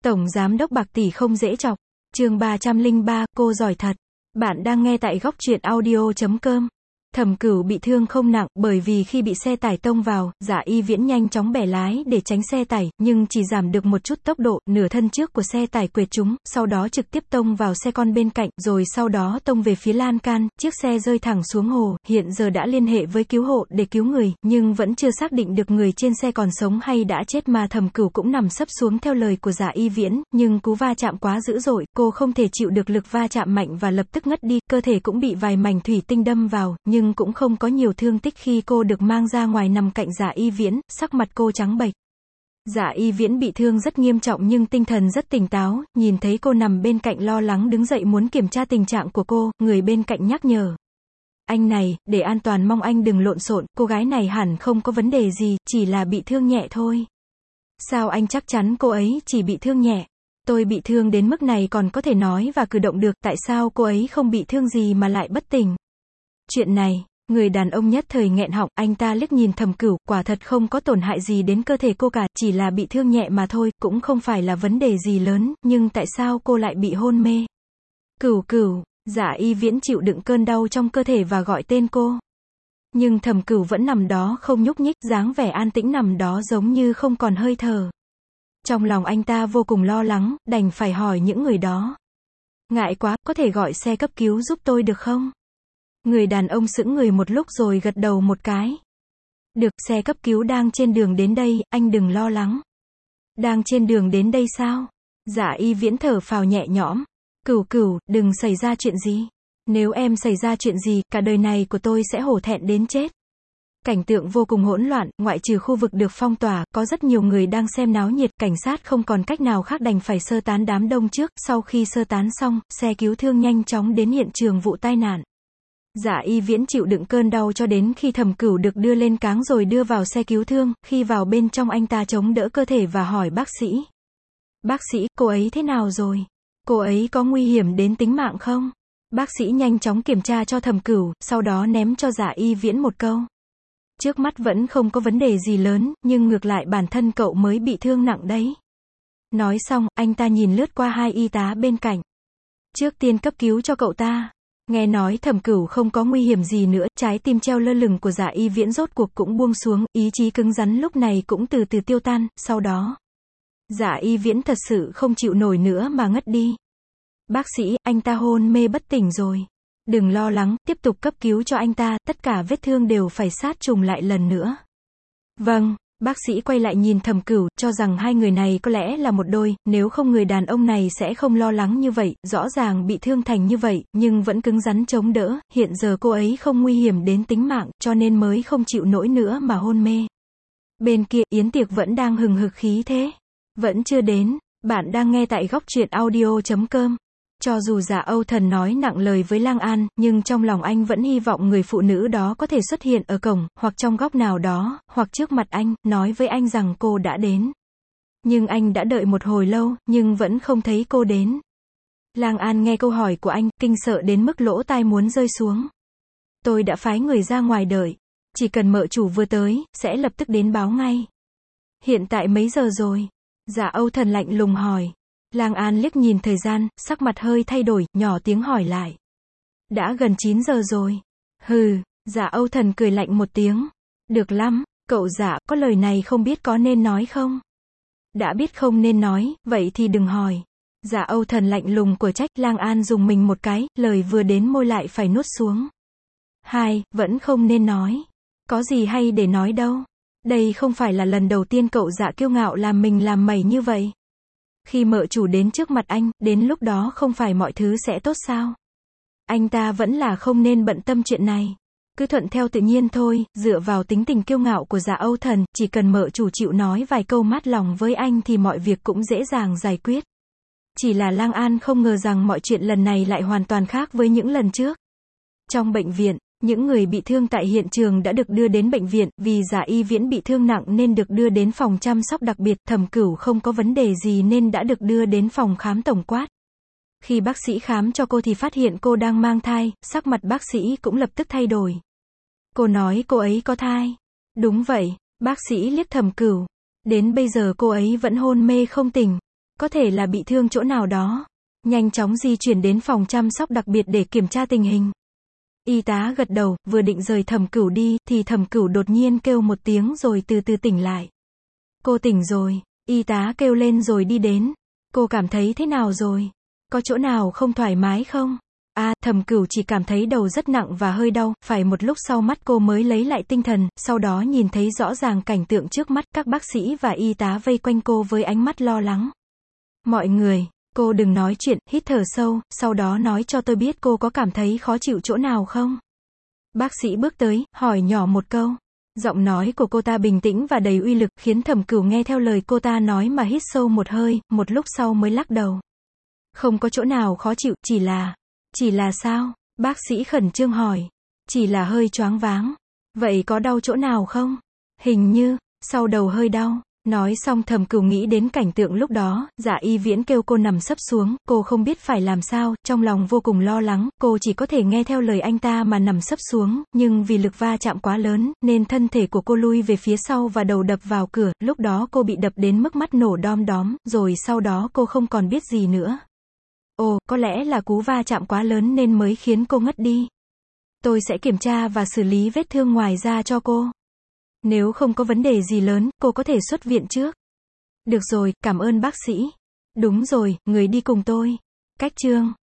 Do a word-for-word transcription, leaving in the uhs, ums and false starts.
Tổng Giám đốc bạc tỷ không dễ chọc. Chương ba trăm lẻ ba, cô giỏi thật. Bạn đang nghe tại góc truyện audio chấm com. Thẩm Cửu bị thương không nặng, bởi vì khi bị xe tải tông vào, Dạ Y Viễn nhanh chóng bẻ lái để tránh xe tải, nhưng chỉ giảm được một chút tốc độ, nửa thân trước của xe tải quệt trúng, sau đó trực tiếp tông vào xe con bên cạnh, rồi sau đó tông về phía lan can, chiếc xe rơi thẳng xuống hồ, hiện giờ đã liên hệ với cứu hộ để cứu người, nhưng vẫn chưa xác định được người trên xe còn sống hay đã chết, mà Thẩm Cửu cũng nằm sấp xuống theo lời của Dạ Y Viễn, nhưng cú va chạm quá dữ dội, cô không thể chịu được lực va chạm mạnh và lập tức ngất đi, cơ thể cũng bị vài mảnh thủy tinh đâm vào, nhưng cũng không có nhiều thương tích. Khi cô được mang ra ngoài nằm cạnh Dạ Y Viễn, sắc mặt cô trắng bệch. Dạ Y Viễn bị thương rất nghiêm trọng nhưng tinh thần rất tỉnh táo, nhìn thấy cô nằm bên cạnh lo lắng đứng dậy muốn kiểm tra tình trạng của cô, người bên cạnh nhắc nhở. Anh này, để an toàn mong anh đừng lộn xộn, cô gái này hẳn không có vấn đề gì, chỉ là bị thương nhẹ thôi. Sao anh chắc chắn cô ấy chỉ bị thương nhẹ? Tôi bị thương đến mức này còn có thể nói và cử động được, tại sao cô ấy không bị thương gì mà lại bất tỉnh? Chuyện này, người đàn ông nhất thời nghẹn họng, anh ta liếc nhìn Thẩm Cửu, quả thật không có tổn hại gì đến cơ thể cô cả, chỉ là bị thương nhẹ mà thôi, cũng không phải là vấn đề gì lớn, nhưng tại sao cô lại bị hôn mê? Cửu Cửu, Dạ Y Viễn chịu đựng cơn đau trong cơ thể và gọi tên cô. Nhưng Thẩm Cửu vẫn nằm đó không nhúc nhích, dáng vẻ an tĩnh nằm đó giống như không còn hơi thở. Trong lòng anh ta vô cùng lo lắng, đành phải hỏi những người đó. Ngại quá, có thể gọi xe cấp cứu giúp tôi được không? Người đàn ông sững người một lúc rồi gật đầu một cái. Được, xe cấp cứu đang trên đường đến đây, anh đừng lo lắng. Đang trên đường đến đây sao? Dạ Y Viễn thở phào nhẹ nhõm. Cửu Cửu, đừng xảy ra chuyện gì. Nếu em xảy ra chuyện gì, cả đời này của tôi sẽ hổ thẹn đến chết. Cảnh tượng vô cùng hỗn loạn, ngoại trừ khu vực được phong tỏa, có rất nhiều người đang xem náo nhiệt, cảnh sát không còn cách nào khác đành phải sơ tán đám đông trước, sau khi sơ tán xong, xe cứu thương nhanh chóng đến hiện trường vụ tai nạn. Dạ Y Viễn chịu đựng cơn đau cho đến khi Thẩm Cửu được đưa lên cáng rồi đưa vào xe cứu thương, khi vào bên trong anh ta chống đỡ cơ thể và hỏi bác sĩ. Bác sĩ, cô ấy thế nào rồi? Cô ấy có nguy hiểm đến tính mạng không? Bác sĩ nhanh chóng kiểm tra cho Thẩm Cửu, sau đó ném cho Dạ Y Viễn một câu. Trước mắt vẫn không có vấn đề gì lớn, nhưng ngược lại bản thân cậu mới bị thương nặng đấy. Nói xong, anh ta nhìn lướt qua hai y tá bên cạnh. Trước tiên cấp cứu cho cậu ta. Nghe nói Thẩm Cửu không có nguy hiểm gì nữa, trái tim treo lơ lửng của Dạ Y Viễn rốt cuộc cũng buông xuống, ý chí cứng rắn lúc này cũng từ từ tiêu tan, sau đó. Dạ Y Viễn thật sự không chịu nổi nữa mà ngất đi. Bác sĩ, anh ta hôn mê bất tỉnh rồi. Đừng lo lắng, tiếp tục cấp cứu cho anh ta, tất cả vết thương đều phải sát trùng lại lần nữa. Vâng, bác sĩ quay lại nhìn Thẩm Cửu, cho rằng hai người này có lẽ là một đôi, nếu không người đàn ông này sẽ không lo lắng như vậy, rõ ràng bị thương thành như vậy, nhưng vẫn cứng rắn chống đỡ, hiện giờ cô ấy không nguy hiểm đến tính mạng, cho nên mới không chịu nổi nữa mà hôn mê. Bên kia, yến tiệc vẫn đang hừng hực khí thế. Vẫn chưa đến, bạn đang nghe tại góc truyện audio chấm com. Cho dù Dạ Âu Thần nói nặng lời với Lang An, nhưng trong lòng anh vẫn hy vọng người phụ nữ đó có thể xuất hiện ở cổng, hoặc trong góc nào đó, hoặc trước mặt anh, nói với anh rằng cô đã đến. Nhưng anh đã đợi một hồi lâu, nhưng vẫn không thấy cô đến. Lang An nghe câu hỏi của anh, kinh sợ đến mức lỗ tai muốn rơi xuống. Tôi đã phái người ra ngoài đợi. Chỉ cần mợ chủ vừa tới, sẽ lập tức đến báo ngay. Hiện tại mấy giờ rồi? Dạ Âu Thần lạnh lùng hỏi. Lang An liếc nhìn thời gian, sắc mặt hơi thay đổi, nhỏ tiếng hỏi lại. Đã gần chín giờ rồi. Hừ, Dạ Âu Thần cười lạnh một tiếng. Được lắm, cậu Dạ, có lời này không biết có nên nói không? Đã biết không nên nói, vậy thì đừng hỏi. Dạ Âu Thần lạnh lùng của trách. Lang An dùng mình một cái, lời vừa đến môi lại phải nuốt xuống. Hai, vẫn không nên nói. Có gì hay để nói đâu. Đây không phải là lần đầu tiên cậu Dạ kiêu ngạo làm mình làm mẩy như vậy. Khi mợ chủ đến trước mặt anh, đến lúc đó không phải mọi thứ sẽ tốt sao? Anh ta vẫn là không nên bận tâm chuyện này. Cứ thuận theo tự nhiên thôi, dựa vào tính tình kiêu ngạo của Dạ Âu Thần, chỉ cần mợ chủ chịu nói vài câu mát lòng với anh thì mọi việc cũng dễ dàng giải quyết. Chỉ là Lang An không ngờ rằng mọi chuyện lần này lại hoàn toàn khác với những lần trước. Trong bệnh viện, những người bị thương tại hiện trường đã được đưa đến bệnh viện, vì Dạ Y Viễn bị thương nặng nên được đưa đến phòng chăm sóc đặc biệt, Thẩm Cửu không có vấn đề gì nên đã được đưa đến phòng khám tổng quát. Khi bác sĩ khám cho cô thì phát hiện cô đang mang thai, sắc mặt bác sĩ cũng lập tức thay đổi. Cô nói cô ấy có thai. Đúng vậy, bác sĩ liếc Thẩm Cửu. Đến bây giờ cô ấy vẫn hôn mê không tỉnh. Có thể là bị thương chỗ nào đó. Nhanh chóng di chuyển đến phòng chăm sóc đặc biệt để kiểm tra tình hình. Y tá gật đầu, vừa định rời Thẩm Cửu đi, thì Thẩm Cửu đột nhiên kêu một tiếng rồi từ từ tỉnh lại. Cô tỉnh rồi. Y tá kêu lên rồi đi đến. Cô cảm thấy thế nào rồi? Có chỗ nào không thoải mái không? À, Thẩm Cửu chỉ cảm thấy đầu rất nặng và hơi đau, phải một lúc sau mắt cô mới lấy lại tinh thần, sau đó nhìn thấy rõ ràng cảnh tượng trước mắt, các bác sĩ và y tá vây quanh cô với ánh mắt lo lắng. Mọi người, cô đừng nói chuyện, hít thở sâu, sau đó nói cho tôi biết cô có cảm thấy khó chịu chỗ nào không? Bác sĩ bước tới, hỏi nhỏ một câu. Giọng nói của cô ta bình tĩnh và đầy uy lực, khiến Thẩm Cửu nghe theo lời cô ta nói mà hít sâu một hơi, một lúc sau mới lắc đầu. Không có chỗ nào khó chịu, chỉ là... Chỉ là sao? Bác sĩ khẩn trương hỏi. Chỉ là hơi choáng váng. Vậy có đau chỗ nào không? Hình như, sau đầu hơi đau. Nói xong Thẩm Cửu nghĩ đến cảnh tượng lúc đó, Dạ Y Viễn kêu cô nằm sấp xuống, cô không biết phải làm sao, trong lòng vô cùng lo lắng, cô chỉ có thể nghe theo lời anh ta mà nằm sấp xuống, nhưng vì lực va chạm quá lớn, nên thân thể của cô lui về phía sau và đầu đập vào cửa, lúc đó cô bị đập đến mức mắt nổ đom đóm, rồi sau đó cô không còn biết gì nữa. Ồ, có lẽ là cú va chạm quá lớn nên mới khiến cô ngất đi. Tôi sẽ kiểm tra và xử lý vết thương ngoài da cho cô. Nếu không có vấn đề gì lớn, cô có thể xuất viện trước. Được rồi, cảm ơn bác sĩ. Đúng rồi, người đi cùng tôi. Cách chương